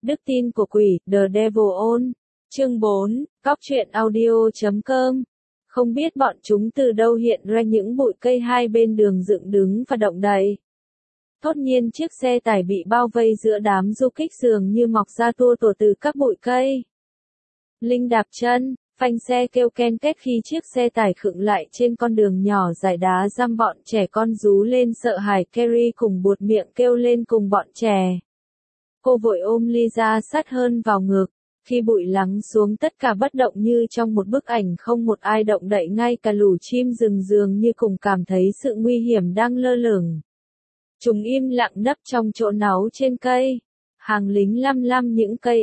Đức tin của quỷ, The Devil On. Chương 4, Góc truyện audio.com. Không biết bọn chúng từ đâu hiện ra những bụi cây hai bên đường dựng đứng và động đậy. Thốt nhiên chiếc xe tải bị bao vây giữa đám du kích dường như mọc ra tua tủa từ các bụi cây. Linh đạp chân, phanh xe kêu ken két khi chiếc xe tải khựng lại trên con đường nhỏ dải đá răm. Bọn trẻ con rú lên sợ hãi. Carrie cùng buột miệng kêu lên cùng bọn trẻ. Cô vội ôm Lisa sát hơn vào ngực. Khi bụi lắng xuống tất cả bất động như trong một bức ảnh, không một ai động đậy, ngay cả lũ chim rừng dường như cùng cảm thấy sự nguy hiểm đang lơ lửng. Chúng im lặng nấp trong chỗ náu trên cây. Hàng lính lăm những cây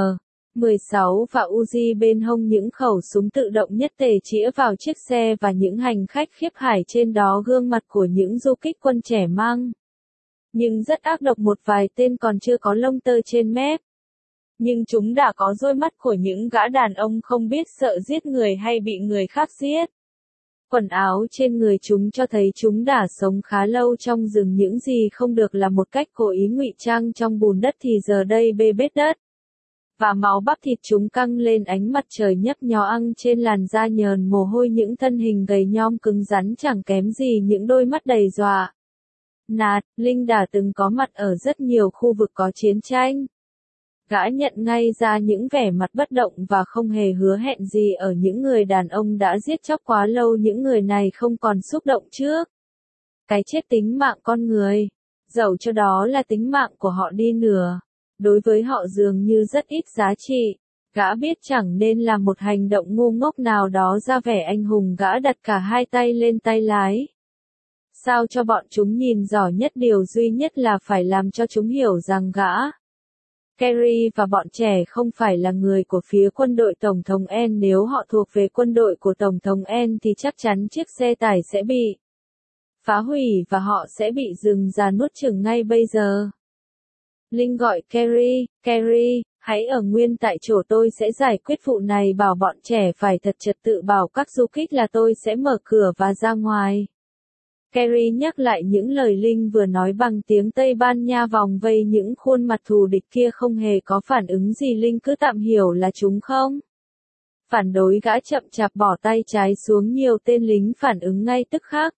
M16 và Uzi bên hông, những khẩu súng tự động nhất tề chĩa vào chiếc xe và những hành khách khiếp hải trên đó. Gương mặt của những du kích quân trẻ mang nhưng rất ác độc, một vài tên còn chưa có lông tơ trên mép. Nhưng chúng đã có đôi mắt của những gã đàn ông không biết sợ giết người hay bị người khác giết. Quần áo trên người chúng cho thấy chúng đã sống khá lâu trong rừng. Những gì không được là một cách cố ý ngụy trang trong bùn đất thì giờ đây bê bết đất. Và máu bắp thịt chúng căng lên ánh mặt trời nhấp nhó ăn trên làn da nhờn mồ hôi. Những thân hình gầy nhom cứng rắn chẳng kém gì những đôi mắt đầy dọa nạt. Linh đã từng có mặt ở rất nhiều khu vực có chiến tranh. Gã nhận ngay ra những vẻ mặt bất động và không hề hứa hẹn gì ở những người đàn ông đã giết chóc quá lâu. Những người này không còn xúc động trước cái chết tính mạng con người, dẫu cho đó là tính mạng của họ đi nữa. Đối với họ dường như rất ít giá trị. Gã biết chẳng nên làm một hành động ngu ngốc nào đó ra vẻ anh hùng. Gã đặt cả hai tay lên tay lái, sao cho bọn chúng nhìn giỏi nhất. Điều duy nhất là phải làm cho chúng hiểu rằng gã Carrie và bọn trẻ không phải là người của phía quân đội Tổng thống N. Nếu họ thuộc về quân đội của Tổng thống N thì chắc chắn chiếc xe tải sẽ bị phá hủy và họ sẽ bị rừng già nuốt chửng ngay bây giờ. Linh gọi Carrie, Carrie, hãy ở nguyên tại chỗ, tôi sẽ giải quyết vụ này. Bảo bọn trẻ phải thật trật tự, bảo các du kích là tôi sẽ mở cửa và ra ngoài. Carrie nhắc lại những lời Linh vừa nói bằng tiếng Tây Ban Nha. Vòng vây những khuôn mặt thù địch kia không hề có phản ứng gì. Linh cứ tạm hiểu là chúng không phản đối. Gã chậm chạp bỏ tay trái xuống. Nhiều tên lính phản ứng ngay tức khắc.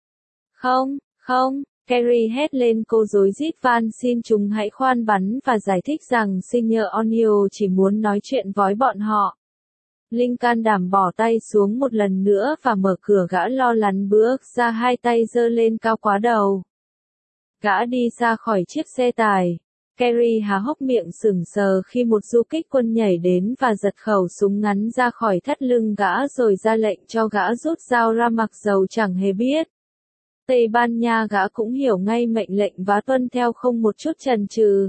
Không, Carrie hét lên. Cô rối rít van xin chúng hãy khoan bắn và giải thích rằng Senior O'Neill chỉ muốn nói chuyện với bọn họ. Linh can đảm bỏ tay xuống một lần nữa và mở cửa. Gã lo lắng bước ra, hai tay giơ lên cao quá đầu. Gã đi ra khỏi chiếc xe tải. Carrie há hốc miệng sững sờ khi một du kích quân nhảy đến và giật khẩu súng ngắn ra khỏi thắt lưng gã rồi ra lệnh cho gã rút dao ra, mặc dầu chẳng hề biết Tây Ban Nha. Gã cũng hiểu ngay mệnh lệnh và tuân theo không một chút chần chừ.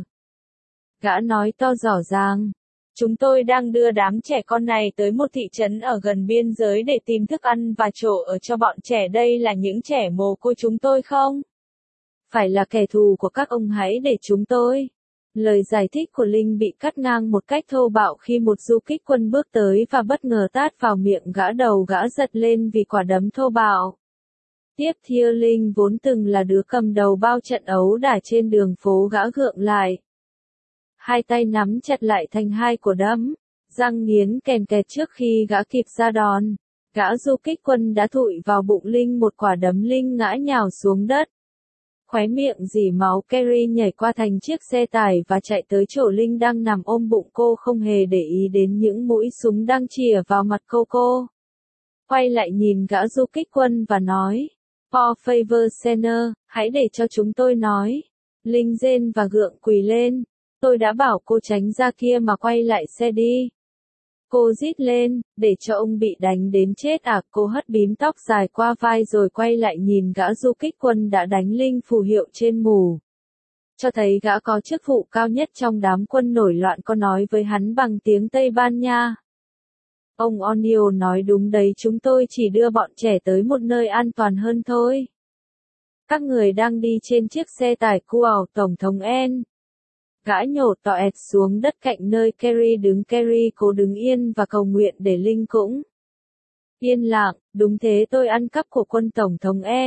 Gã nói to rõ ràng. Chúng tôi đang đưa đám trẻ con này tới một thị trấn ở gần biên giới để tìm thức ăn và chỗ ở cho bọn trẻ. Đây là những trẻ mồ côi chúng tôi không phải là kẻ thù của các ông, hãy để chúng tôi. Lời giải thích của Linh bị cắt ngang một cách thô bạo khi một du kích quân bước tới và bất ngờ tát vào miệng gã. Đầu gã giật lên vì quả đấm thô bạo. Tiếp theo Linh vốn từng là đứa cầm đầu bao trận ấu đả trên đường phố. Gã gượng lại, hai tay nắm chặt lại thành hai quả đấm, răng nghiến kèn kẹt. Trước khi gã kịp ra đòn, gã du kích quân đã thụi vào bụng Linh một quả đấm. Linh ngã nhào xuống đất, khóe miệng rỉ máu. Carrie nhảy qua thành chiếc xe tải và chạy tới chỗ Linh đang nằm ôm bụng. Cô không hề để ý đến những mũi súng đang chĩa vào mặt cô. Quay lại nhìn gã du kích quân và nói, "For favor Senior, hãy để cho chúng tôi nói." Linh rên và gượng quỳ lên. "Tôi đã bảo cô tránh ra kia mà quay lại xe đi." Cô rít lên, "Để cho ông bị đánh đến chết à?" Cô hất bím tóc dài qua vai rồi quay lại nhìn gã du kích quân đã đánh Linh phù hiệu trên mù, cho thấy gã có chức vụ cao nhất trong đám quân nổi loạn. Có nói với hắn bằng tiếng Tây Ban Nha, "Ông O'Neill nói đúng đấy, chúng tôi chỉ đưa bọn trẻ tới một nơi an toàn hơn thôi. Các người đang đi trên chiếc xe tải của Tổng thống N." Gã nhổ toẹt xuống đất cạnh nơi Carrie đứng. Carrie cố đứng yên và cầu nguyện để Linh cũng yên lặng. "Đúng thế, tôi ăn cắp của quân Tổng thống N."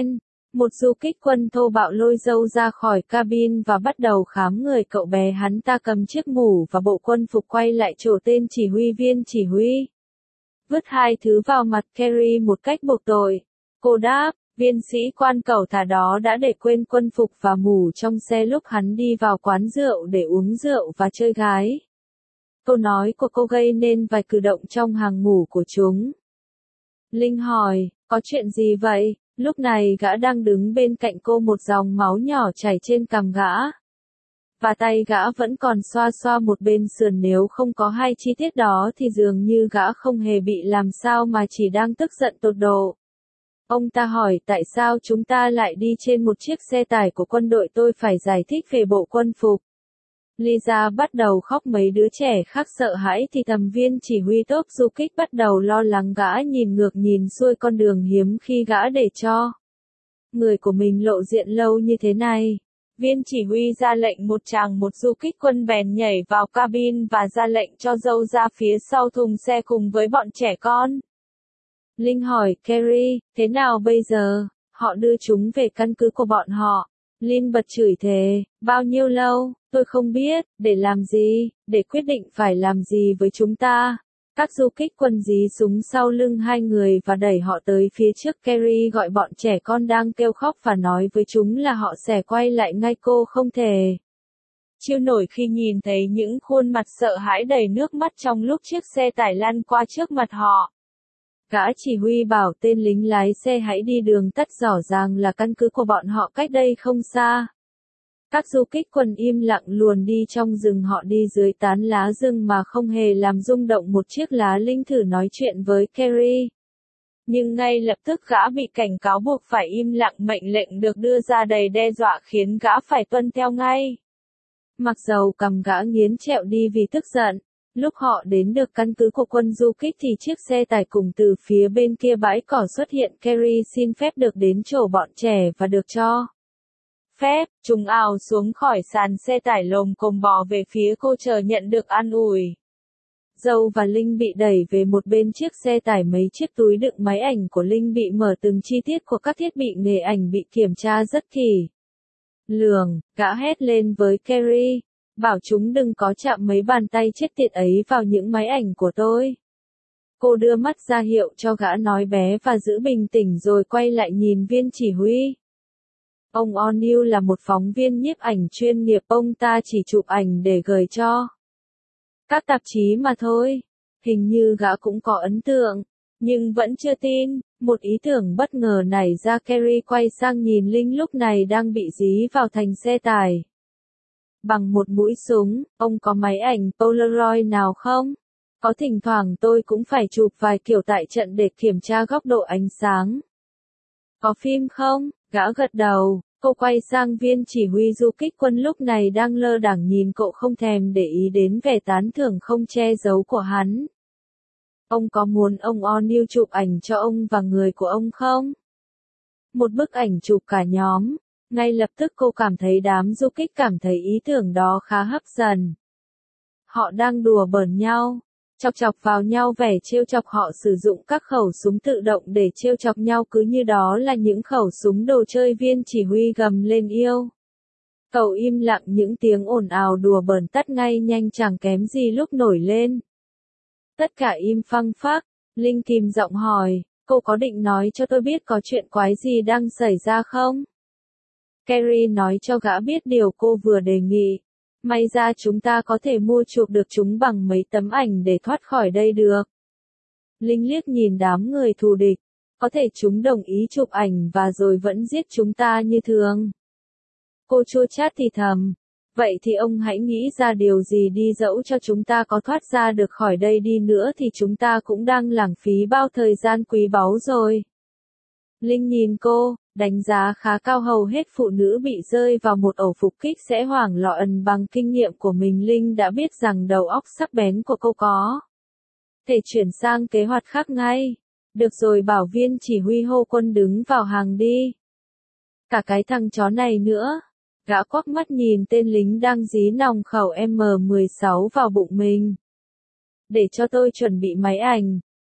Một du kích quân thô bạo lôi dâu ra khỏi cabin và bắt đầu khám người cậu bé. Hắn ta cầm chiếc mũ và bộ quân phục quay lại chỗ tên chỉ huy viên chỉ huy. Vứt hai thứ vào mặt Carrie một cách buộc tội. Cô đáp, viên sĩ quan cẩu thả đó đã để quên quân phục và mũ trong xe lúc hắn đi vào quán rượu để uống rượu và chơi gái. Câu nói của cô gây nên vài cử động trong hàng ngũ của chúng. Linh hỏi, có chuyện gì vậy? Lúc này gã đang đứng bên cạnh cô, một dòng máu nhỏ chảy trên cằm gã. Và tay gã vẫn còn xoa xoa một bên sườn, nếu không có hai chi tiết đó thì dường như gã không hề bị làm sao mà chỉ đang tức giận tột độ. Ông ta hỏi tại sao chúng ta lại đi trên một chiếc xe tải của quân đội. Tôi phải giải thích về bộ quân phục. Lisa bắt đầu khóc, mấy đứa trẻ khác sợ hãi thì thầm. Viên chỉ huy tốp du kích bắt đầu lo lắng. Gã nhìn ngược nhìn xuôi con đường, hiếm khi gã để cho người của mình lộ diện lâu như thế này. Viên chỉ huy ra lệnh một chàng, một du kích quân bèn nhảy vào cabin và ra lệnh cho dâu ra phía sau thùng xe cùng với bọn trẻ con. Linh hỏi Carrie, thế nào bây giờ? Họ đưa chúng về căn cứ của bọn họ. Linh bật chửi thề, bao nhiêu lâu? Tôi không biết, để làm gì, để quyết định phải làm gì với chúng ta. Các du kích quân dí súng sau lưng hai người và đẩy họ tới phía trước. Carrie gọi bọn trẻ con đang kêu khóc và nói với chúng là họ sẽ quay lại ngay. Cô không thể chịu nổi khi nhìn thấy những khuôn mặt sợ hãi đầy nước mắt trong lúc chiếc xe tải lăn qua trước mặt họ. Gã chỉ huy bảo tên lính lái xe hãy đi đường tắt, rõ ràng là căn cứ của bọn họ cách đây không xa. Các du kích quân im lặng luồn đi trong rừng. Họ đi dưới tán lá rừng mà không hề làm rung động một chiếc lá. Linh thử nói chuyện với Carrie, nhưng ngay lập tức gã bị cảnh cáo buộc phải im lặng. Mệnh lệnh được đưa ra đầy đe dọa khiến gã phải tuân theo ngay. Mặc dầu cằm gã nghiến trẹo đi vì tức giận. Lúc họ đến được căn cứ của quân du kích thì chiếc xe tải cùng từ phía bên kia bãi cỏ xuất hiện. Carrie xin phép được đến chỗ bọn trẻ và được cho phép. Chúng ào xuống khỏi sàn xe tải lồm cồm bò về phía cô chờ nhận được an ủi. Dâu và Linh bị đẩy về một bên chiếc xe tải. Mấy chiếc túi đựng máy ảnh của Linh bị mở, từng chi tiết của các thiết bị nghề ảnh bị kiểm tra rất kỹ lường. Gã hét lên với Carrie, bảo chúng đừng có chạm mấy bàn tay chết tiệt ấy vào những máy ảnh của tôi. Cô đưa mắt ra hiệu cho gã nói bé và giữ bình tĩnh rồi quay lại nhìn viên chỉ huy. Ông O'Neill là một phóng viên nhiếp ảnh chuyên nghiệp. Ông ta chỉ chụp ảnh để gửi cho các tạp chí mà thôi. Hình như gã cũng có ấn tượng, nhưng vẫn chưa tin. Một ý tưởng bất ngờ nảy ra. Carrie quay sang nhìn Linh lúc này đang bị dí vào thành xe tải bằng một mũi súng. Ông có máy ảnh Polaroid nào không? Có, thỉnh thoảng tôi cũng phải chụp vài kiểu tại trận để kiểm tra góc độ ánh sáng. Có phim không? Gã gật đầu. Cô quay sang viên chỉ huy du kích quân lúc này đang lơ đãng nhìn cậu, không thèm để ý đến vẻ tán thưởng không che giấu của hắn. Ông có muốn ông O'Neill chụp ảnh cho ông và người của ông không? Một bức ảnh chụp cả nhóm. Ngay lập tức cô cảm thấy đám du kích cảm thấy ý tưởng đó khá hấp dẫn. Họ đang đùa bỡn nhau, chọc chọc vào nhau, vẻ trêu chọc. Họ sử dụng các khẩu súng tự động để trêu chọc nhau cứ như đó là những khẩu súng đồ chơi. Viên chỉ huy gầm lên yêu. Cậu im lặng, những tiếng ồn ào đùa bỡn tắt ngay nhanh, chẳng kém gì lúc nổi lên. Tất cả im phăng phắc. Linh kìm giọng hỏi, cô có định nói cho tôi biết có chuyện quái gì đang xảy ra không? Carrie nói cho gã biết điều cô vừa đề nghị. May ra chúng ta có thể mua chuộc được chúng bằng mấy tấm ảnh để thoát khỏi đây được. Linh liếc nhìn đám người thù địch. Có thể chúng đồng ý chụp ảnh và rồi vẫn giết chúng ta như thường. Cô chua chát thì thầm. Vậy thì ông hãy nghĩ ra điều gì đi, dẫu cho chúng ta có thoát ra được khỏi đây đi nữa thì chúng ta cũng đang lãng phí bao thời gian quý báu rồi. Linh nhìn cô, đánh giá khá cao. Hầu hết phụ nữ bị rơi vào một ổ phục kích sẽ hoảng loạn. Bằng kinh nghiệm của mình, Linh đã biết rằng đầu óc sắc bén của cô có thể chuyển sang kế hoạch khác ngay. Được rồi, bảo viên chỉ huy hô quân đứng vào hàng đi. Cả cái thằng chó này nữa. Gã quắc mắt nhìn tên lính đang dí nòng khẩu M16 vào bụng mình. Để cho tôi chuẩn bị máy ảnh.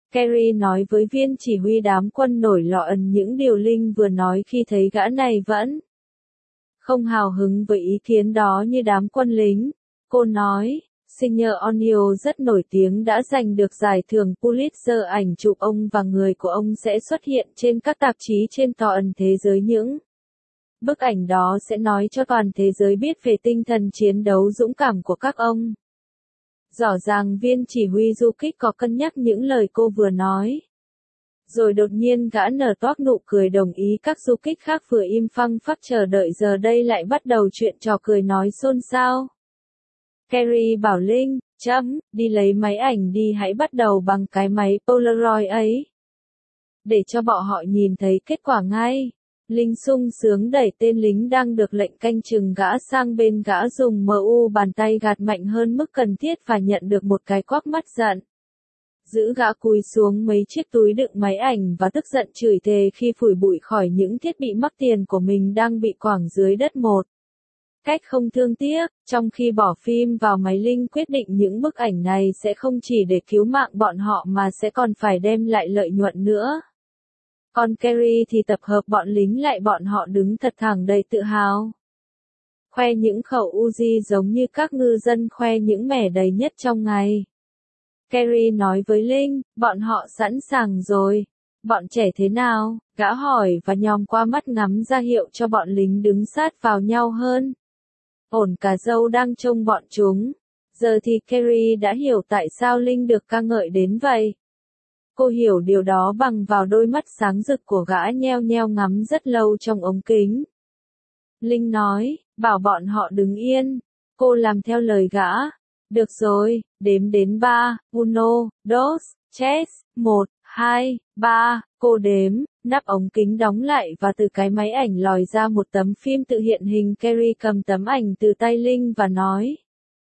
Carrie nói với viên chỉ huy đám quân nổi loạn những điều Linh vừa nói khi thấy gã này vẫn không hào hứng với ý kiến đó như đám quân lính. Cô nói, Signor O'Neill rất nổi tiếng đã giành được giải thưởng Pulitzer, ảnh chụp ông và người của ông sẽ xuất hiện trên các tạp chí trên toàn thế giới. Những bức ảnh đó sẽ nói cho toàn thế giới biết về tinh thần chiến đấu dũng cảm của các ông. Rõ ràng viên chỉ huy du kích có cân nhắc những lời cô vừa nói. Rồi đột nhiên gã nở toác nụ cười đồng ý. Các du kích khác vừa im phăng phắc chờ đợi giờ đây lại bắt đầu chuyện trò cười nói xôn xao. Carrie bảo Linh, đi lấy máy ảnh đi, hãy bắt đầu bằng cái máy Polaroid ấy. Để cho bọn họ nhìn thấy kết quả ngay. Linh sung sướng đẩy tên lính đang được lệnh canh chừng gã sang bên, gã dùng bàn tay gạt mạnh hơn mức cần thiết và nhận được một cái quắc mắt giận. Giữ gã cúi xuống mấy chiếc túi đựng máy ảnh và tức giận chửi thề khi phủi bụi khỏi những thiết bị mắc tiền của mình đang bị quẳng dưới đất một cách không thương tiếc. Trong khi bỏ phim vào máy, Linh quyết định những bức ảnh này sẽ không chỉ để cứu mạng bọn họ mà sẽ còn phải đem lại lợi nhuận nữa. Còn Carrie thì tập hợp bọn lính lại, bọn họ đứng thật thẳng đầy tự hào. Khoe những khẩu Uzi giống như các ngư dân khoe những mẻ đầy nhất trong ngày. Carrie nói với Linh, bọn họ sẵn sàng rồi. Bọn trẻ thế nào? Gã hỏi và nhòm qua mắt ngắm ra hiệu cho bọn lính đứng sát vào nhau hơn. Ổn cả, dâu đang trông bọn chúng. Giờ thì Carrie đã hiểu tại sao Linh được ca ngợi đến vậy. Cô hiểu điều đó bằng vào đôi mắt sáng rực của gã nheo nheo ngắm rất lâu trong ống kính. Linh nói, bảo bọn họ đứng yên. Cô làm theo lời gã. Được rồi, đếm đến 3, 1, 2, 1, 2, 3, cô đếm, nắp ống kính đóng lại và từ cái máy ảnh lòi ra một tấm phim tự hiện hình. Carrie cầm tấm ảnh từ tay Linh và nói,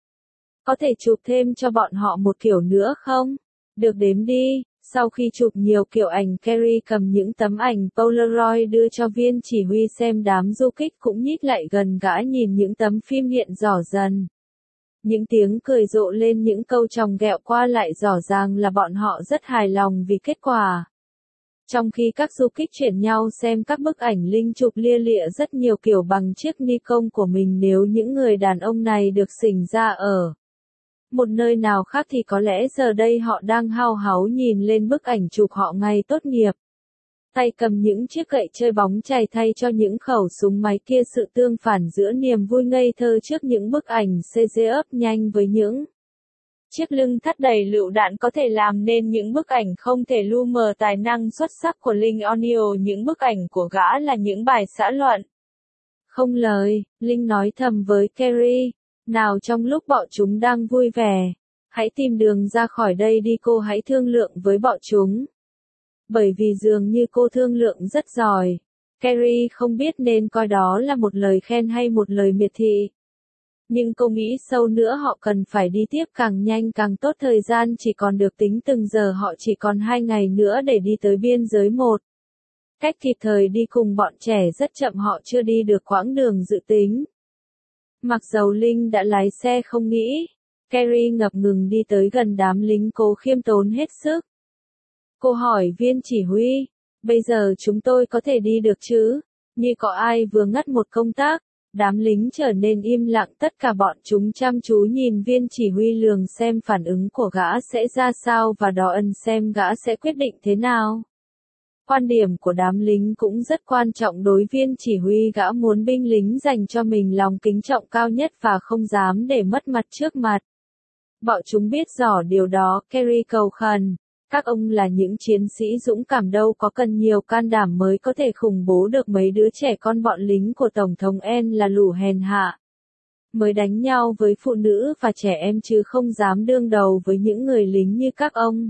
có thể chụp thêm cho bọn họ một kiểu nữa không? Được, đếm đi. Sau khi chụp nhiều kiểu ảnh, Carrie cầm những tấm ảnh Polaroid đưa cho viên chỉ huy xem. Đám du kích cũng nhích lại gần gã nhìn những tấm phim hiện rõ dần. Những tiếng cười rộ lên, những câu chòng ghẹo qua lại, rõ ràng là bọn họ rất hài lòng vì kết quả. Trong khi các du kích chuyển nhau xem các bức ảnh, Linh chụp lia lịa rất nhiều kiểu bằng chiếc Nikon của mình. Nếu những người đàn ông này được sinh ra ở một nơi nào khác thì có lẽ giờ đây họ đang hao háo nhìn lên bức ảnh chụp họ ngày tốt nghiệp. Tay cầm những chiếc gậy chơi bóng chày thay cho những khẩu súng máy kia, sự tương phản giữa niềm vui ngây thơ trước những bức ảnh CG ấp nhanh với những chiếc lưng thắt đầy lựu đạn có thể làm nên những bức ảnh không thể lu mờ tài năng xuất sắc của Linh O'Neill. Những bức ảnh của gã là những bài xã luận không lời. Linh nói thầm với Carrie, nào trong lúc bọn chúng đang vui vẻ, hãy tìm đường ra khỏi đây đi, cô hãy thương lượng với bọn chúng. Bởi vì dường như cô thương lượng rất giỏi. Carrie không biết nên coi đó là một lời khen hay một lời miệt thị. Nhưng cô nghĩ sâu nữa, họ cần phải đi tiếp càng nhanh càng tốt. Thời gian chỉ còn được tính từng giờ, họ chỉ còn 2 ngày nữa để đi tới biên giới. Một cách kịp thời đi cùng bọn trẻ rất chậm, họ chưa đi được quãng đường dự tính. Mặc dầu Linh đã lái xe không nghĩ, Carrie ngập ngừng đi tới gần đám lính, cố khiêm tốn hết sức. Cô hỏi viên chỉ huy, bây giờ chúng tôi có thể đi được chứ? Như có ai vừa ngắt một công tác. Đám lính trở nên im lặng, tất cả bọn chúng chăm chú nhìn viên chỉ huy, lường xem phản ứng của gã sẽ ra sao và đo ân xem gã sẽ quyết định thế nào. Quan điểm của đám lính cũng rất quan trọng đối viên chỉ huy. Gã muốn binh lính dành cho mình lòng kính trọng cao nhất và không dám để mất mặt trước mặt. Bọn chúng biết rõ điều đó. Carrie cầu khẩn, các ông là những chiến sĩ dũng cảm, đâu có cần nhiều can đảm mới có thể khủng bố được mấy đứa trẻ con. Bọn lính của Tổng thống N là lũ hèn hạ, mới đánh nhau với phụ nữ và trẻ em chứ không dám đương đầu với những người lính như các ông.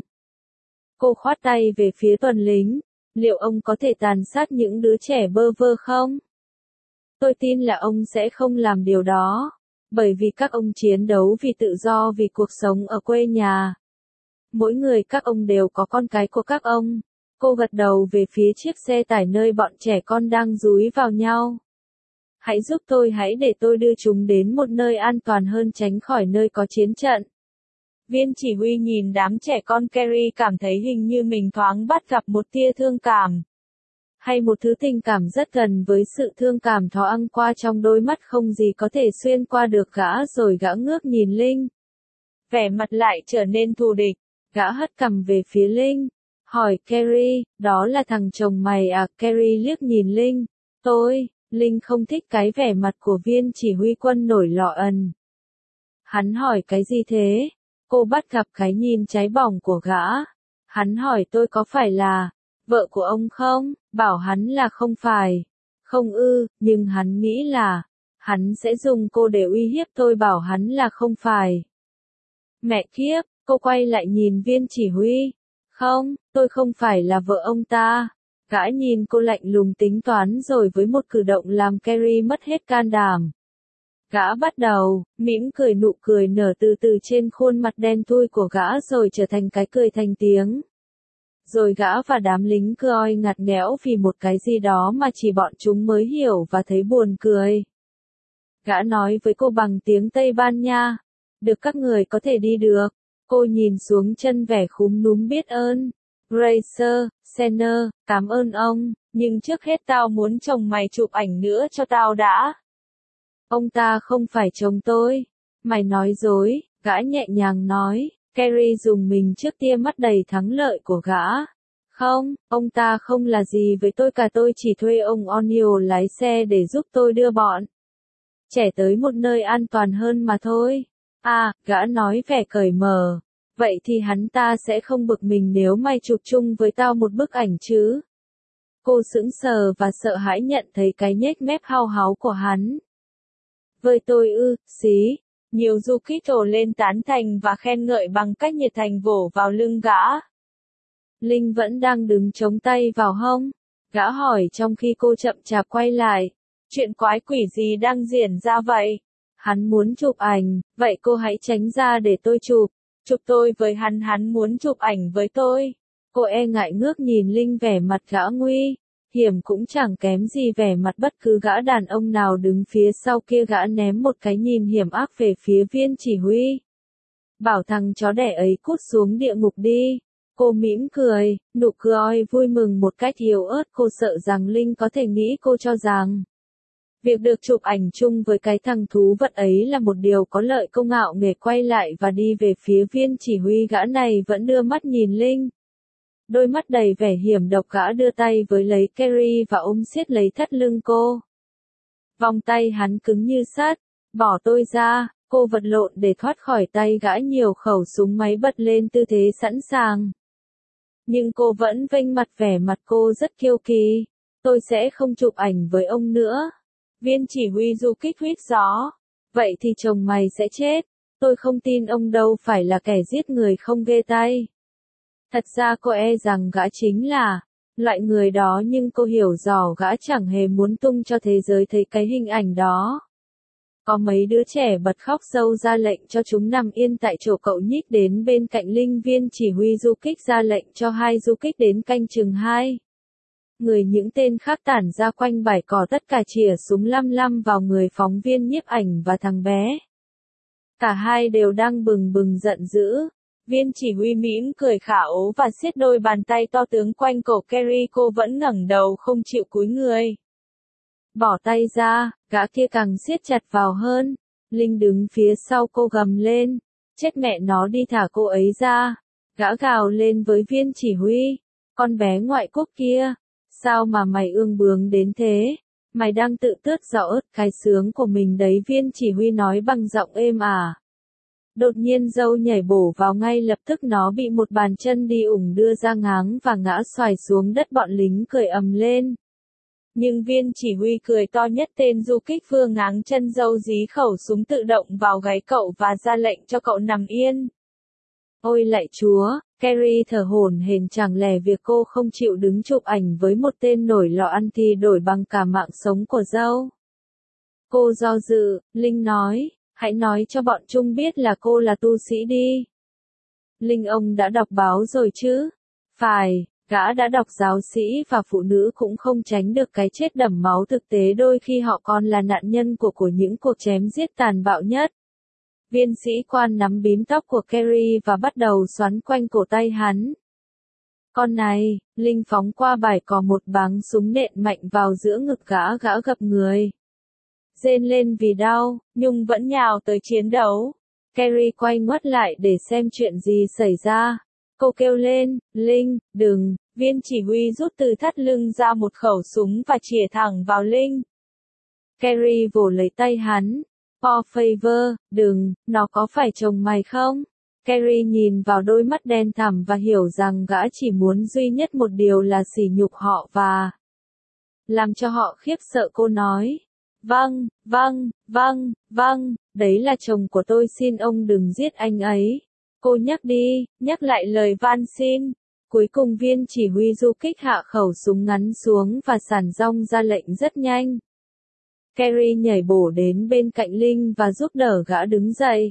Cô khoát tay về phía tuần lính, liệu ông có thể tàn sát những đứa trẻ bơ vơ không? Tôi tin là ông sẽ không làm điều đó, bởi vì các ông chiến đấu vì tự do, vì cuộc sống ở quê nhà. Mỗi người các ông đều có con cái của các ông. Cô gật đầu về phía chiếc xe tải nơi bọn trẻ con đang dúi vào nhau. Hãy giúp tôi, hãy để tôi đưa chúng đến một nơi an toàn hơn, tránh khỏi nơi có chiến trận. Viên chỉ huy nhìn đám trẻ con Carrie cảm thấy hình như mình thoáng bắt gặp một tia thương cảm. Hay một thứ tình cảm rất gần với sự thương cảm thoáng qua trong đôi mắt không gì có thể xuyên qua được gã rồi gã ngước nhìn Linh. Vẻ mặt lại trở nên thù địch, gã hất cằm về phía Linh. Hỏi Carrie, đó là thằng chồng mày à? Carrie liếc nhìn Linh. Linh không thích cái vẻ mặt của viên chỉ huy quân nổi lọ ẩn. Hắn hỏi cái gì thế? Cô bắt gặp cái nhìn cháy bỏng của gã. Hắn hỏi tôi có phải là vợ của ông không? Bảo hắn là không phải. Không ư, nhưng hắn nghĩ là hắn sẽ dùng cô để uy hiếp tôi, bảo hắn là không phải. Mẹ kiếp, cô quay lại nhìn viên chỉ huy. Không, tôi không phải là vợ ông ta. Gã nhìn cô lạnh lùng tính toán rồi với một cử động làm Carrie mất hết can đảm. Gã bắt đầu, mỉm cười, nụ cười nở từ từ trên khuôn mặt đen thui của gã rồi trở thành cái cười thành tiếng. Rồi gã và đám lính coi ngặt nghẽo vì một cái gì đó mà chỉ bọn chúng mới hiểu và thấy buồn cười. Gã nói với cô bằng tiếng Tây Ban Nha. Được, các người có thể đi được. Cô nhìn xuống chân vẻ khúm núm biết ơn. Grazer, Senner, cảm ơn ông, nhưng trước hết tao muốn chồng mày chụp ảnh nữa cho tao đã. Ông ta không phải chồng tôi. Mày nói dối, gã nhẹ nhàng nói. Carrie dùng mình trước tia mắt đầy thắng lợi của gã. Không, ông ta không là gì với tôi cả, tôi chỉ thuê ông O'Neill lái xe để giúp tôi đưa bọn trẻ tới một nơi an toàn hơn mà thôi. À, gã nói vẻ cởi mở. Vậy thì hắn ta sẽ không bực mình nếu mày chụp chung với tao một bức ảnh chứ? Cô sững sờ và sợ hãi nhận thấy cái nhếch mép hao háo của hắn. Với tôi ư, xí. Nhiều du kích ồ lên tán thành và khen ngợi bằng cách nhiệt thành vỗ vào lưng gã. Linh vẫn đang đứng chống tay vào hông. Gã hỏi trong khi cô chậm chạp quay lại. Chuyện quái quỷ gì đang diễn ra vậy? Hắn muốn chụp ảnh, vậy cô hãy tránh ra để tôi chụp. Chụp tôi với hắn muốn chụp ảnh với tôi. Cô e ngại ngước nhìn Linh, vẻ mặt gã nguy hiểm cũng chẳng kém gì vẻ mặt bất cứ gã đàn ông nào đứng phía sau kia. Gã ném một cái nhìn hiểm ác về phía viên chỉ huy. Bảo thằng chó đẻ ấy cút xuống địa ngục đi. Cô mỉm cười, nụ cười vui mừng một cách yếu ớt. Cô sợ rằng Linh có thể nghĩ cô cho rằng việc được chụp ảnh chung với cái thằng thú vật ấy là một điều có lợi. Cô ngạo nghễ quay lại và đi về phía viên chỉ huy. Gã này vẫn đưa mắt nhìn Linh. Đôi mắt đầy vẻ hiểm độc. Gã đưa tay với lấy Carrie và ôm siết lấy thắt lưng cô. Vòng tay hắn cứng như sắt. Bỏ tôi ra. Cô vật lộn để thoát khỏi tay gã, nhiều khẩu súng máy bật lên tư thế sẵn sàng. Nhưng cô vẫn vênh mặt, vẻ mặt cô rất kiêu kỳ. Tôi sẽ không chụp ảnh với ông nữa. Viên chỉ huy du kích huýt gió. Vậy thì chồng mày sẽ chết. Tôi không tin ông đâu phải là kẻ giết người không ghê tay. Thật ra cô e rằng gã chính là loại người đó, nhưng cô hiểu rõ gã chẳng hề muốn tung cho thế giới thấy cái hình ảnh đó. Có mấy đứa trẻ bật khóc, dâu ra lệnh cho chúng nằm yên tại chỗ. Cậu nhích đến bên cạnh Linh. Viên chỉ huy du kích ra lệnh cho hai du kích đến canh chừng hai người. Những tên khác tản ra quanh bãi cỏ, tất cả chĩa súng lăm lăm vào người phóng viên nhiếp ảnh và thằng bé. Cả hai đều đang bừng bừng giận dữ. Viên chỉ huy mỉm cười khả ố và siết đôi bàn tay to tướng quanh cổ Carrie. Cô vẫn ngẩng đầu không chịu cúi người. Bỏ tay ra, gã kia càng siết chặt vào hơn. Linh đứng phía sau cô gầm lên. Chết mẹ nó đi, thả cô ấy ra. Gã gào lên với viên chỉ huy. Con bé ngoại quốc kia. Sao mà mày ương bướng đến thế? Mày đang tự tước rõ cái sướng của mình đấy, viên chỉ huy nói bằng giọng êm ả. Đột nhiên dâu nhảy bổ vào, ngay lập tức nó bị một bàn chân đi ủng đưa ra ngáng và ngã xoài xuống đất. Bọn lính cười ầm lên. Nhưng viên chỉ huy cười to nhất. Tên du kích vừa ngáng chân dâu dí khẩu súng tự động vào gáy cậu và ra lệnh cho cậu nằm yên. Ôi lạy chúa, Carrie thở hổn hển, chẳng lẽ việc cô không chịu đứng chụp ảnh với một tên nổi lọ ăn thì đổi bằng cả mạng sống của dâu? Cô do dự. Linh nói, hãy nói cho bọn chúng biết là cô là tu sĩ đi. Linh, ông đã đọc báo rồi chứ? Phải, gã đã đọc. Giáo sĩ và phụ nữ cũng không tránh được cái chết đẫm máu. Thực tế đôi khi họ còn là nạn nhân của những cuộc chém giết tàn bạo nhất. Viên sĩ quan nắm bím tóc của Carrie và bắt đầu xoắn quanh cổ tay hắn. Con này, Linh phóng qua bài cò một báng súng nện mạnh vào giữa ngực gã, gã gập người. Rên lên vì đau, nhưng vẫn nhào tới chiến đấu. Carrie quay ngoắt lại để xem chuyện gì xảy ra. Cô kêu lên, Linh, đừng, viên chỉ huy rút từ thắt lưng ra một khẩu súng và chĩa thẳng vào Linh. Carrie vồ lấy tay hắn. Paul Favor, đừng, nó có phải chồng mày không? Carrie nhìn vào đôi mắt đen thẳm và hiểu rằng gã chỉ muốn duy nhất một điều là sỉ nhục họ và làm cho họ khiếp sợ. Cô nói, vâng, vâng, vâng, vâng, đấy là chồng của tôi, xin ông đừng giết anh ấy. Cô nhắc đi, nhắc lại lời van xin. Cuối cùng viên chỉ huy du kích hạ khẩu súng ngắn xuống và sản rong ra lệnh rất nhanh. Carrie nhảy bổ đến bên cạnh Linh và giúp đỡ gã đứng dậy.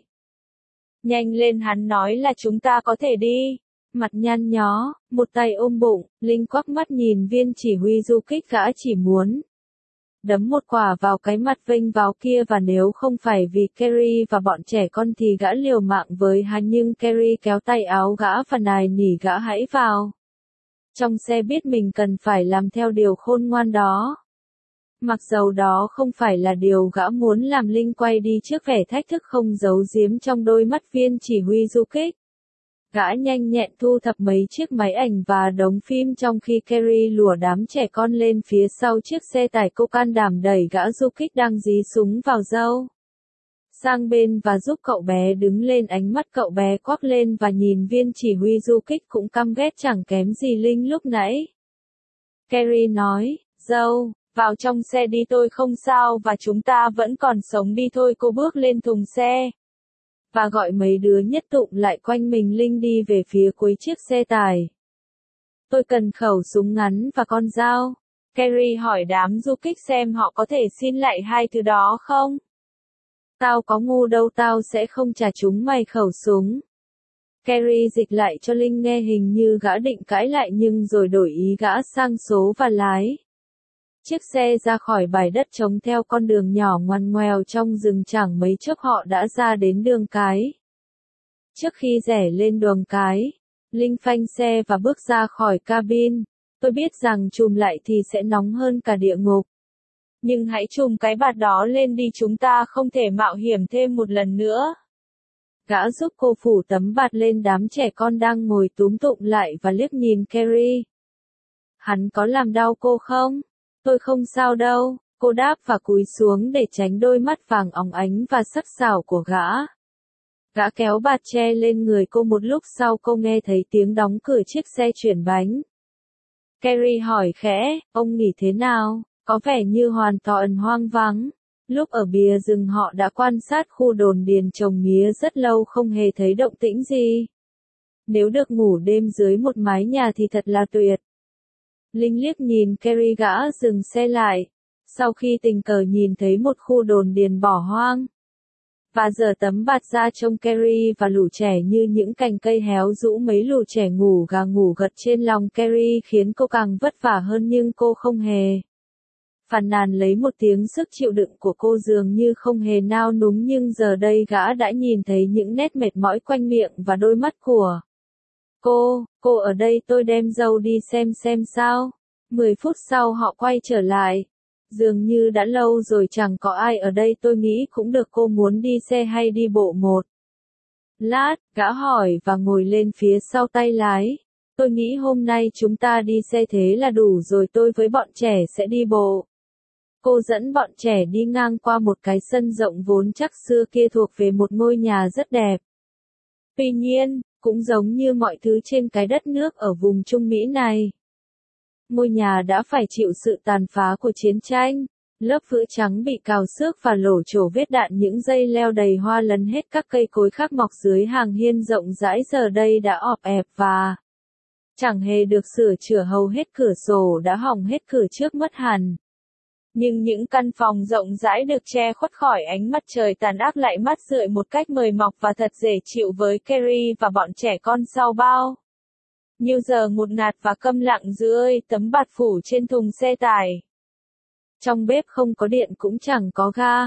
Nhanh lên, hắn nói là chúng ta có thể đi. Mặt nhăn nhó, một tay ôm bụng, Linh quắc mắt nhìn viên chỉ huy du kích, gã chỉ muốn đấm một quả vào cái mặt vênh váo kia, và nếu không phải vì Carrie và bọn trẻ con thì gã liều mạng với hắn, nhưng Carrie kéo tay áo gã và nài nỉ gã hãy vào trong xe, biết mình cần phải làm theo điều khôn ngoan đó. Mặc dầu đó không phải là điều gã muốn làm. Linh quay đi trước, vẻ thách thức không giấu giếm trong đôi mắt viên chỉ huy du kích. Gã nhanh nhẹn thu thập mấy chiếc máy ảnh và đống phim trong khi Carrie lùa đám trẻ con lên phía sau chiếc xe tải. Cô can đảm đẩy gã du kích đang dí súng vào râu sang bên và giúp cậu bé đứng lên. Ánh mắt cậu bé quắc lên và nhìn viên chỉ huy du kích cũng căm ghét chẳng kém gì Linh lúc nãy. Carrie nói, dâu, vào trong xe đi, tôi không sao và chúng ta vẫn còn sống đi thôi. Cô bước lên thùng xe và gọi mấy đứa nhất tụm lại quanh mình. Linh đi về phía cuối chiếc xe tải. Tôi cần khẩu súng ngắn và con dao. Carrie hỏi đám du kích xem họ có thể xin lại hai thứ đó không. Tao có ngu đâu, tao sẽ không trả chúng mày khẩu súng. Carrie dịch lại cho Linh nghe, hình như gã định cãi lại nhưng rồi đổi ý. Gã sang số và lái chiếc xe ra khỏi bãi đất trống theo con đường nhỏ ngoằn ngoèo trong rừng. Chẳng mấy chốc họ đã ra đến đường cái. Trước khi rẽ lên đường cái, Linh phanh xe và bước ra khỏi cabin. Tôi biết rằng chùm lại thì sẽ nóng hơn cả địa ngục. Nhưng hãy chùm cái bạt đó lên đi, chúng ta không thể mạo hiểm thêm một lần nữa. Gã giúp cô phủ tấm bạt lên đám trẻ con đang ngồi túm tụm lại và liếc nhìn Carrie. Hắn có làm đau cô không? Tôi không sao đâu, cô đáp và cúi xuống để tránh đôi mắt vàng óng ánh và sắc sảo của gã. Gã kéo bạt che lên người cô. Một lúc sau cô nghe thấy tiếng đóng cửa chiếc xe chuyển bánh. Carrie hỏi khẽ, ông nghĩ thế nào? Có vẻ như hoàn toàn hoang vắng. Lúc ở bìa rừng họ đã quan sát khu đồn điền trồng mía rất lâu, không hề thấy động tĩnh gì. Nếu được ngủ đêm dưới một mái nhà thì thật là tuyệt. Linh liếc nhìn Carrie, gã dừng xe lại. Sau khi tình cờ nhìn thấy một khu đồn điền bỏ hoang. Và giờ tấm bạt ra trông Carrie và lũ trẻ như những cành cây héo rũ. Mấy lũ trẻ ngủ gà ngủ gật trên lòng Carrie khiến cô càng vất vả hơn, nhưng cô không hề phàn nàn lấy một tiếng. Sức chịu đựng của cô dường như không hề nao núng, nhưng giờ đây gã đã nhìn thấy những nét mệt mỏi quanh miệng và đôi mắt của cô ở đây, tôi đem dâu đi xem sao. 10 phút sau họ quay trở lại. Dường như đã lâu rồi chẳng có ai ở đây. Tôi nghĩ cũng được. Cô muốn đi xe hay đi bộ một lát? Gã hỏi và ngồi lên phía sau tay lái. Tôi nghĩ hôm nay chúng ta đi xe thế là đủ rồi, tôi với bọn trẻ sẽ đi bộ. Cô dẫn bọn trẻ đi ngang qua một cái sân rộng vốn chắc xưa kia thuộc về một ngôi nhà rất đẹp. Tuy nhiên, cũng giống như mọi thứ trên cái đất nước ở vùng Trung Mỹ này, ngôi nhà đã phải chịu sự tàn phá của chiến tranh. Lớp vữa trắng bị cào xước và lổ trổ vết đạn. Những dây leo đầy hoa lấn hết các cây cối khác mọc dưới hàng hiên rộng rãi giờ đây đã ọp ẹp và chẳng hề được sửa chữa. Hầu hết cửa sổ đã hỏng hết, cửa trước mất hẳn. Nhưng những căn phòng rộng rãi được che khuất khỏi ánh mặt trời tàn ác lại mát rượi một cách mời mọc và thật dễ chịu với Carrie và bọn trẻ con sau bao nhiêu giờ ngột ngạt và câm lặng dưới tấm bạt phủ trên thùng xe tải. Trong bếp không có điện cũng chẳng có ga.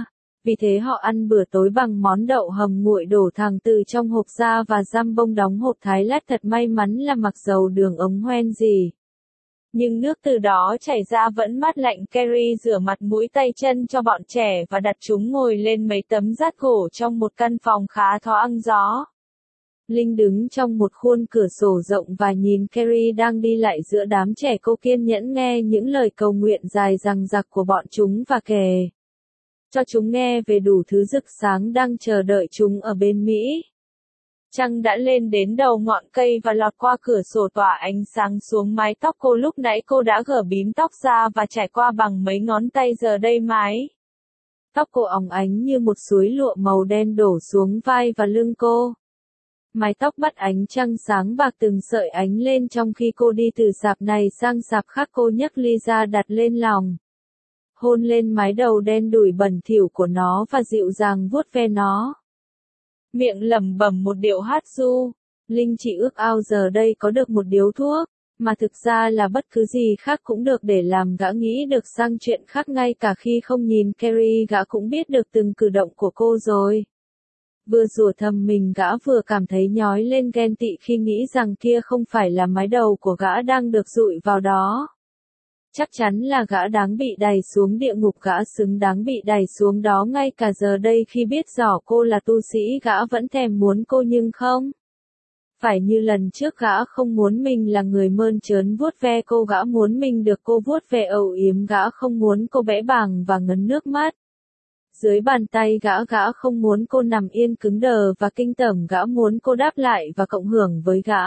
Vì thế họ ăn bữa tối bằng món đậu hầm nguội đổ thẳng từ trong hộp ra và giam bông đóng hộp thái lát, thật may mắn là mặc dầu đường ống hoen gì. Nhưng nước từ đó chảy ra vẫn mát lạnh. Carrie rửa mặt mũi tay chân cho bọn trẻ và đặt chúng ngồi lên mấy tấm dát gỗ trong một căn phòng khá thoáng gió. Linh đứng trong một khuôn cửa sổ rộng và nhìn Carrie đang đi lại giữa đám trẻ. Cô kiên nhẫn nghe những lời cầu nguyện dài dằng dặc của bọn chúng và kể cho chúng nghe về đủ thứ rực sáng đang chờ đợi chúng ở bên Mỹ. Trăng đã lên đến đầu ngọn cây và lọt qua cửa sổ tỏa ánh sáng xuống mái tóc cô. Lúc nãy cô đã gỡ bím tóc ra và trải qua bằng mấy ngón tay, giờ đây mái tóc cô óng ánh như một suối lụa màu đen đổ xuống vai và lưng cô. Mái tóc bắt ánh trăng sáng bạc từng sợi ánh lên trong khi cô đi từ sạp này sang sạp khác. Cô nhấc ly ra đặt lên lòng, hôn lên mái đầu đen đủi bẩn thỉu của nó và dịu dàng vuốt ve nó. Miệng lẩm bẩm một điệu hát ru. Linh chỉ ước ao giờ đây có được một điếu thuốc, mà thực ra là bất cứ gì khác cũng được để làm gã nghĩ được sang chuyện khác. Ngay cả khi không nhìn Carrie, gã cũng biết được từng cử động của cô rồi. Vừa rủa thầm mình, gã vừa cảm thấy nhói lên ghen tị khi nghĩ rằng kia không phải là mái đầu của gã đang được dụi vào đó. Chắc chắn là gã đáng bị đày xuống địa ngục, gã xứng đáng bị đày xuống đó. Ngay cả giờ đây khi biết rõ cô là tu sĩ, gã vẫn thèm muốn cô, nhưng không phải như lần trước. Gã không muốn mình là người mơn trớn vuốt ve cô, gã muốn mình được cô vuốt ve âu yếm. Gã không muốn cô bẽ bàng và ngấn nước mắt dưới bàn tay gã. Gã không muốn cô nằm yên cứng đờ và kinh tởm. Gã muốn cô đáp lại và cộng hưởng với gã.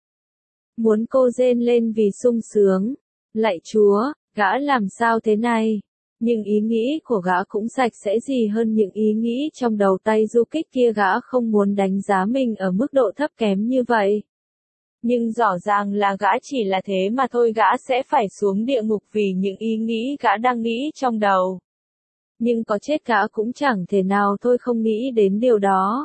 Muốn cô rên lên vì sung sướng. Lạy Chúa, gã làm sao thế này? Nhưng ý nghĩ của gã cũng sạch sẽ gì hơn những ý nghĩ trong đầu tay du kích kia. Gã không muốn đánh giá mình ở mức độ thấp kém như vậy. Nhưng rõ ràng là gã chỉ là thế mà thôi. Gã sẽ phải xuống địa ngục vì những ý nghĩ gã đang nghĩ trong đầu. Nhưng có chết gã cũng chẳng thể nào thôi không nghĩ đến điều đó.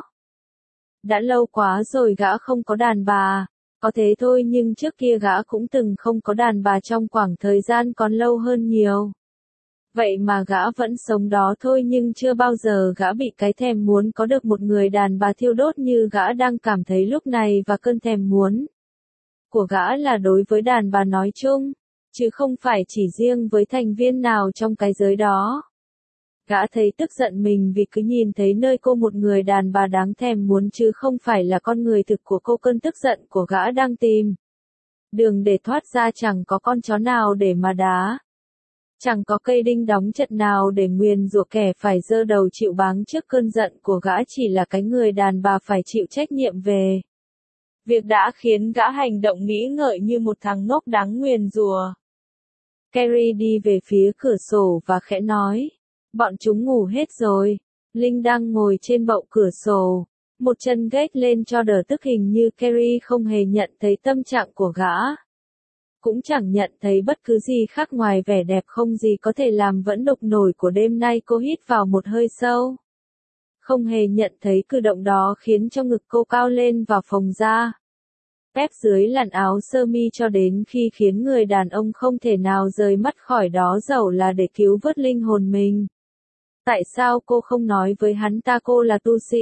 Đã lâu quá rồi gã không có đàn bà. Có thế thôi, nhưng trước kia gã cũng từng không có đàn bà trong khoảng thời gian còn lâu hơn nhiều. Vậy mà gã vẫn sống đó thôi, nhưng chưa bao giờ gã bị cái thèm muốn có được một người đàn bà thiêu đốt như gã đang cảm thấy lúc này. Và cơn thèm muốn của gã là đối với đàn bà nói chung, chứ không phải chỉ riêng với thành viên nào trong cái giới đó. Gã thấy tức giận mình vì cứ nhìn thấy nơi cô một người đàn bà đáng thèm muốn chứ không phải là con người thực của cô. Cơn tức giận của gã đang tìm đường để thoát ra. Chẳng có con chó nào để mà đá, chẳng có cây đinh đóng trận nào để nguyền rủa kẻ phải giơ đầu chịu báng trước cơn giận của gã. Chỉ là cái người đàn bà phải chịu trách nhiệm về việc đã khiến gã hành động nghĩ ngợi như một thằng ngốc đáng nguyền rủa. Carrie đi về phía cửa sổ và khẽ nói. Bọn chúng ngủ hết rồi. Linh đang ngồi trên bậu cửa sổ, một chân gác lên cho đỡ tức. Hình như Carrie không hề nhận thấy tâm trạng của gã. Cũng chẳng nhận thấy bất cứ gì khác ngoài vẻ đẹp không gì có thể làm vẫn đục nổi của đêm nay. Cô hít vào một hơi sâu. Không hề nhận thấy cử động đó khiến cho ngực cô cao lên và phồng ra. Ép dưới làn áo sơ mi cho đến khi khiến người đàn ông không thể nào rời mắt khỏi đó, dẫu là để cứu vớt linh hồn mình. Tại sao cô không nói với hắn ta cô là tu sĩ?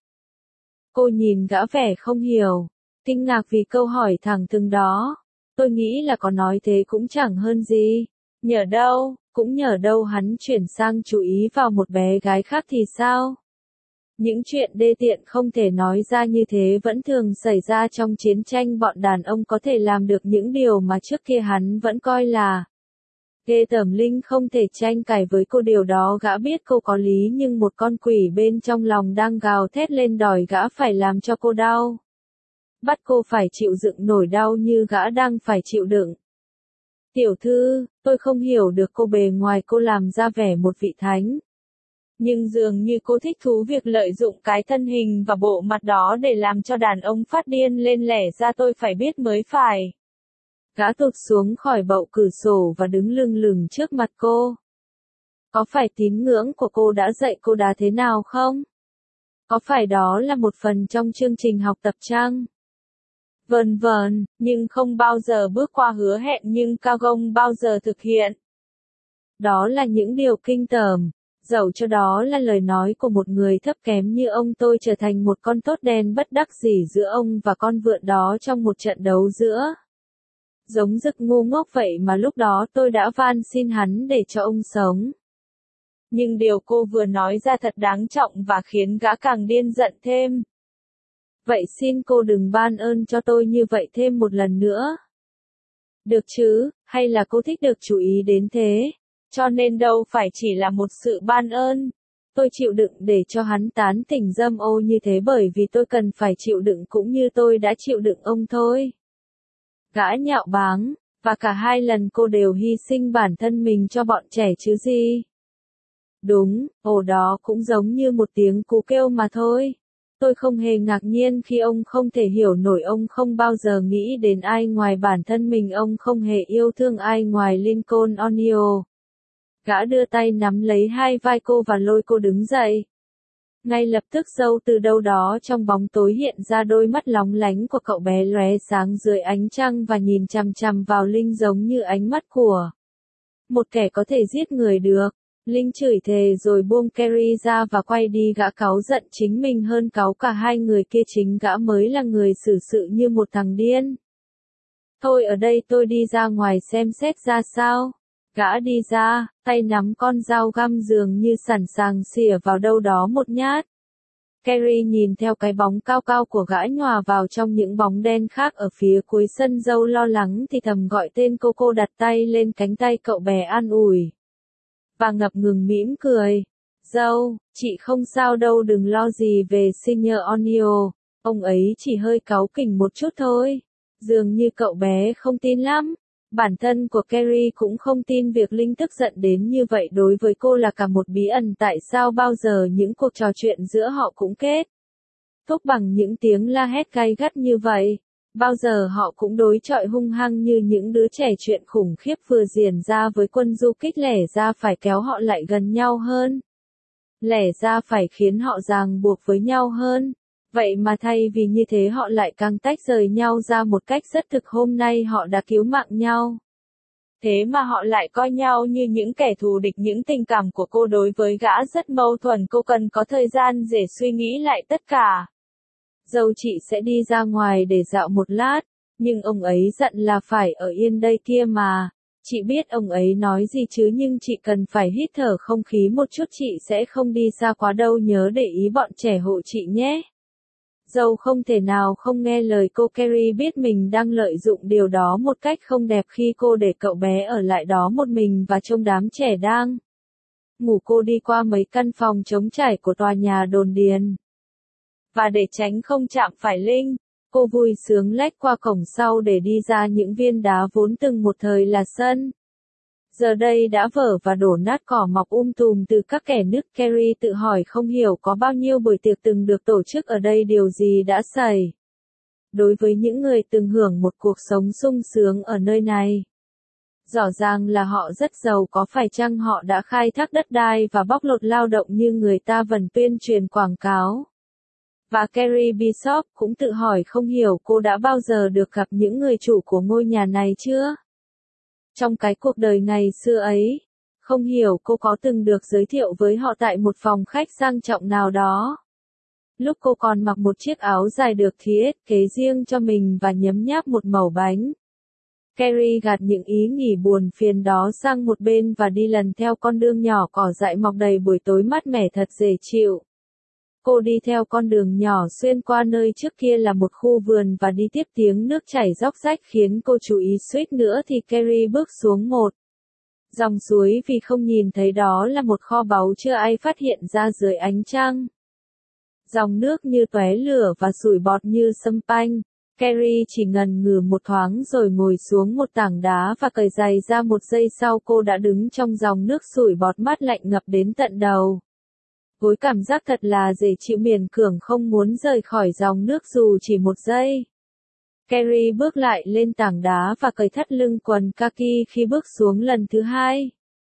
Cô nhìn gã vẻ không hiểu, kinh ngạc vì câu hỏi thẳng thừng đó. Tôi nghĩ là có nói thế cũng chẳng hơn gì. Nhờ đâu, cũng nhờ đâu hắn chuyển sang chú ý vào một bé gái khác thì sao? Những chuyện đê tiện không thể nói ra như thế vẫn thường xảy ra trong chiến tranh. Bọn đàn ông có thể làm được những điều mà trước kia hắn vẫn coi là ghê tởm. Linh không thể tranh cãi với cô điều đó. Gã biết cô có lý, nhưng một con quỷ bên trong lòng đang gào thét lên đòi gã phải làm cho cô đau. Bắt cô phải chịu đựng nỗi đau như gã đang phải chịu đựng. Tiểu thư, tôi không hiểu được cô. Bề ngoài cô làm ra vẻ một vị thánh, nhưng dường như cô thích thú việc lợi dụng cái thân hình và bộ mặt đó để làm cho đàn ông phát điên lên. Lẽ ra tôi phải biết mới phải. Gã tụt xuống khỏi bậu cửa sổ và đứng lưng lửng trước mặt cô. Có phải tín ngưỡng của cô đã dạy cô đá thế nào không? Có phải đó là một phần trong chương trình học tập chăng? Vâng, nhưng không bao giờ bước qua hứa hẹn, nhưng cao gông bao giờ thực hiện. Đó là những điều kinh tởm. Dẫu cho đó là lời nói của một người thấp kém như ông, tôi trở thành một con tốt đen bất đắc dĩ giữa ông và con vượn đó trong một trận đấu giữa. Giống giấc ngu ngốc vậy mà lúc đó tôi đã van xin hắn để cho ông sống. Nhưng điều cô vừa nói ra thật đáng trọng và khiến gã càng điên giận thêm. Vậy xin cô đừng ban ơn cho tôi như vậy thêm một lần nữa. Được chứ, hay là cô thích được chú ý đến thế? Cho nên đâu phải chỉ là một sự ban ơn. Tôi chịu đựng để cho hắn tán tỉnh dâm ô như thế bởi vì tôi cần phải chịu đựng cũng như tôi đã chịu đựng ông thôi. Gã nhạo báng, và cả hai lần cô đều hy sinh bản thân mình cho bọn trẻ chứ gì. Đúng, ồ đó cũng giống như một tiếng cú kêu mà thôi. Tôi không hề ngạc nhiên khi ông không thể hiểu nổi, ông không bao giờ nghĩ đến ai ngoài bản thân mình, ông không hề yêu thương ai ngoài Lincoln Onio. Gã đưa tay nắm lấy hai vai cô và lôi cô đứng dậy. Ngay lập tức dâu từ đâu đó trong bóng tối hiện ra đôi mắt lóng lánh của cậu bé lóe sáng dưới ánh trăng và nhìn chằm chằm vào Linh giống như ánh mắt của một kẻ có thể giết người được. Linh chửi thề rồi buông Carrie ra và quay đi, gã cáu giận chính mình hơn cáu cả hai người kia, chính gã mới là người xử sự như một thằng điên. Thôi ở đây tôi đi ra ngoài xem xét ra sao. Gã đi ra, tay nắm con dao găm dường như sẵn sàng xỉa vào đâu đó một nhát. Carrie nhìn theo cái bóng cao cao của gã nhòa vào trong những bóng đen khác ở phía cuối sân, dâu lo lắng thì thầm gọi tên cô đặt tay lên cánh tay cậu bé an ủi. Và ngập ngừng mỉm cười. Dâu, chị không sao đâu, đừng lo gì về Senior Onio, ông ấy chỉ hơi cáu kỉnh một chút thôi. Dường như cậu bé không tin lắm. Bản thân của Carrie cũng không tin việc Linh tức giận đến như vậy, đối với cô là cả một bí ẩn tại sao bao giờ những cuộc trò chuyện giữa họ cũng kết thúc bằng những tiếng la hét gay gắt như vậy. Bao giờ họ cũng đối chọi hung hăng như những đứa trẻ, chuyện khủng khiếp vừa diễn ra với quân du kích lẽ ra phải kéo họ lại gần nhau hơn. Lẽ ra phải khiến họ ràng buộc với nhau hơn. Vậy mà thay vì như thế họ lại càng tách rời nhau ra một cách rất thực. Hôm nay họ đã cứu mạng nhau. Thế mà họ lại coi nhau như những kẻ thù địch. Những tình cảm của cô đối với gã rất mâu thuẫn, cô cần có thời gian để suy nghĩ lại tất cả. Dâu, chị sẽ đi ra ngoài để dạo một lát, nhưng ông ấy dặn là phải ở yên đây kia mà. Chị biết ông ấy nói gì chứ, nhưng chị cần phải hít thở không khí một chút, chị sẽ không đi xa quá đâu, nhớ để ý bọn trẻ hộ chị nhé. Dâu không thể nào không nghe lời cô. Carrie biết mình đang lợi dụng điều đó một cách không đẹp khi cô để cậu bé ở lại đó một mình và trông đám trẻ đang ngủ. Cô đi qua mấy căn phòng trống trải của tòa nhà đồn điền. Và để tránh không chạm phải Linh, cô vui sướng lách qua cổng sau để đi ra những viên đá vốn từng một thời là sân. Giờ đây đã vỡ và đổ nát, cỏ mọc tùm từ các kẽ nứt. Carrie tự hỏi không hiểu có bao nhiêu buổi tiệc từng được tổ chức ở đây, điều gì đã xảy. Đối với những người từng hưởng một cuộc sống sung sướng ở nơi này, rõ ràng là họ rất giàu có, phải chăng họ đã khai thác đất đai và bóc lột lao động như người ta vẫn tuyên truyền quảng cáo. Và Carrie Bishop cũng tự hỏi không hiểu cô đã bao giờ được gặp những người chủ của ngôi nhà này chưa? Trong cái cuộc đời ngày xưa ấy, không hiểu cô có từng được giới thiệu với họ tại một phòng khách sang trọng nào đó. Lúc cô còn mặc một chiếc áo dài được thiết kế riêng cho mình và nhấm nháp một mẩu bánh. Carrie gạt những ý nghĩ buồn phiền đó sang một bên và đi lần theo con đường nhỏ cỏ dại mọc đầy buổi tối mát mẻ thật dễ chịu. Cô đi theo con đường nhỏ xuyên qua nơi trước kia là một khu vườn và đi tiếp tiếng nước chảy róc rách khiến cô chú ý, suýt nữa thì Carrie bước xuống một dòng suối vì không nhìn thấy đó là một kho báu chưa ai phát hiện ra dưới ánh trăng. Dòng nước như tóe lửa và sủi bọt như sâm panh. Carrie chỉ ngần ngừ một thoáng rồi ngồi xuống một tảng đá và cởi giày ra. Một giây sau cô đã đứng trong dòng nước sủi bọt mát lạnh ngập đến tận đầu gối, cảm giác thật là dễ chịu, miền cường không muốn rời khỏi dòng nước dù chỉ một giây. Carrie bước lại lên tảng đá và cởi thắt lưng quần kaki khi bước xuống lần thứ hai.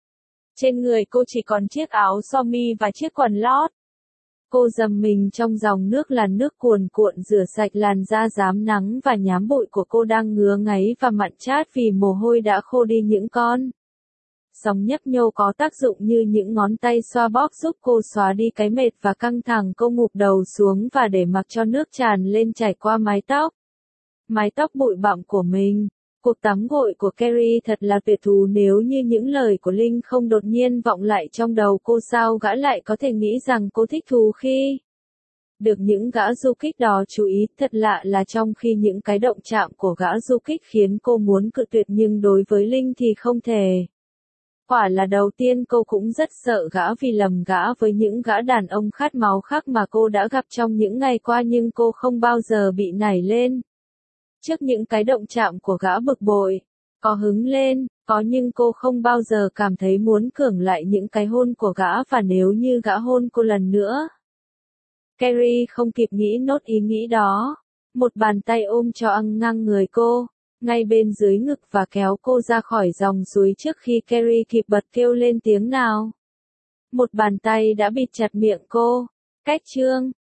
Trên người cô chỉ còn chiếc áo sơ mi và chiếc quần lót. Cô dầm mình trong dòng nước, làn nước cuồn cuộn rửa sạch làn da rám nắng và nhám bụi của cô đang ngứa ngáy và mặn chát vì mồ hôi đã khô đi những con Sóng nhấp nhô có tác dụng như những ngón tay xoa bóp giúp cô xóa đi cái mệt và căng thẳng. Cô ngụp đầu xuống và để mặc cho nước tràn lên chảy qua mái tóc bụi bặm của mình. Cuộc tắm gội của Carrie thật là tuyệt thú, nếu như những lời của Linh không đột nhiên vọng lại trong đầu cô, sao gã lại có thể nghĩ rằng cô thích thú khi được những gã du kích đó chú ý. Thật lạ là trong khi những cái động chạm của gã du kích khiến cô muốn cự tuyệt, nhưng đối với Linh thì không thể. Quả là đầu tiên cô cũng rất sợ gã vì lầm gã với những gã đàn ông khát máu khác mà cô đã gặp trong những ngày qua, nhưng cô không bao giờ bị nảy lên trước những cái động chạm của gã bực bội. Có hứng lên, có, nhưng cô không bao giờ cảm thấy muốn cưỡng lại những cái hôn của gã, và nếu như gã hôn cô lần nữa. Carrie không kịp nghĩ nốt ý nghĩ đó. Một bàn tay ôm cho ngang người cô, ngay bên dưới ngực, và kéo cô ra khỏi dòng suối trước khi Carrie kịp bật kêu lên tiếng nào. Một bàn tay đã bịt chặt miệng cô. Cách chương